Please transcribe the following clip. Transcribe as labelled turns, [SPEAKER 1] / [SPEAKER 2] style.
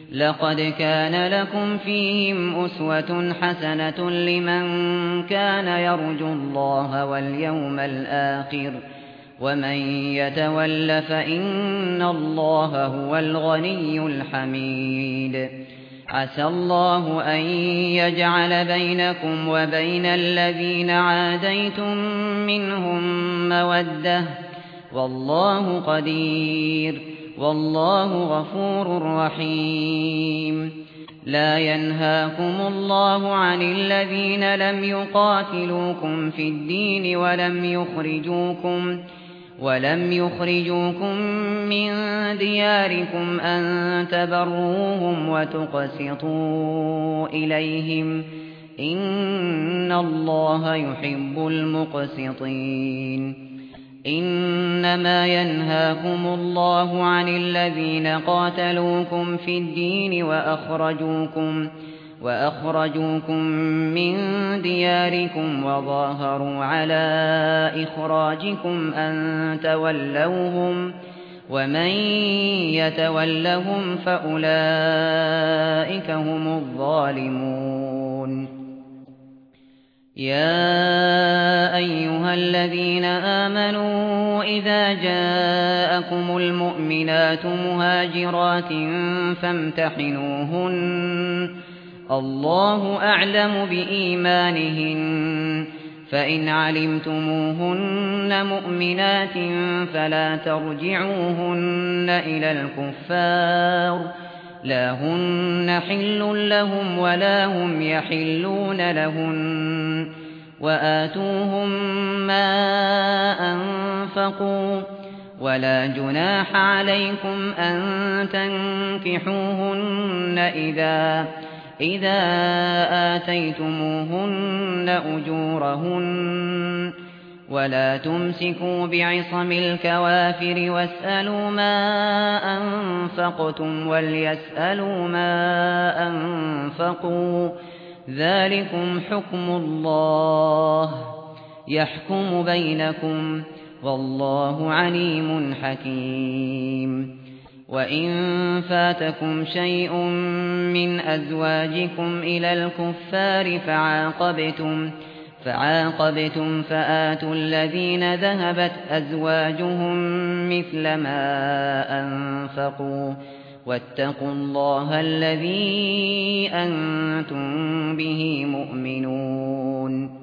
[SPEAKER 1] لقد كان لكم فيهم أسوة حسنة لمن كان يرجو الله واليوم الآخر ومن يتول فإن الله هو الغني الحميد عسى الله أن يجعل بينكم وبين الذين عاديتم منهم مودة والله قدير والله غفور رحيم لا ينهاكم الله عن الذين لم يقاتلوكم في الدين ولم يخرجوكم من دياركم أن تبروهم وتقسطوا إليهم إن الله يحب المقسطين إنما ينهاكم الله عن الذين قاتلوكم في الدين وأخرجوكم من دياركم وظاهروا على إخراجكم أن تولوهم ومن يتولهم فأولئك هم الظالمون يا أيها الذين آمنوا إذا جاءكم المؤمنات مهاجرات فامتحنوهن الله أعلم بإيمانهن فإن علمتموهن مؤمنات فلا ترجعوهن إلى الكفار لا هن حل لهم ولا هم يحلون لهن وآتوهم ما أنفقوا ولا جناح عليكم أن تنكحوهن إذا آتيتموهن أجورهن ولا تمسكوا بعصم الكوافر واسألوا ما أنفقتم وليسألوا ما أنفقوا ذلكم حكم الله يحكم بينكم والله عليم حكيم وإن فاتكم شيء من أزواجكم إلى الكفار فعاقبتم فآتوا الذين ذهبت أزواجهم مثل ما أنفقوا واتقوا الله الذي أنتم به مؤمنون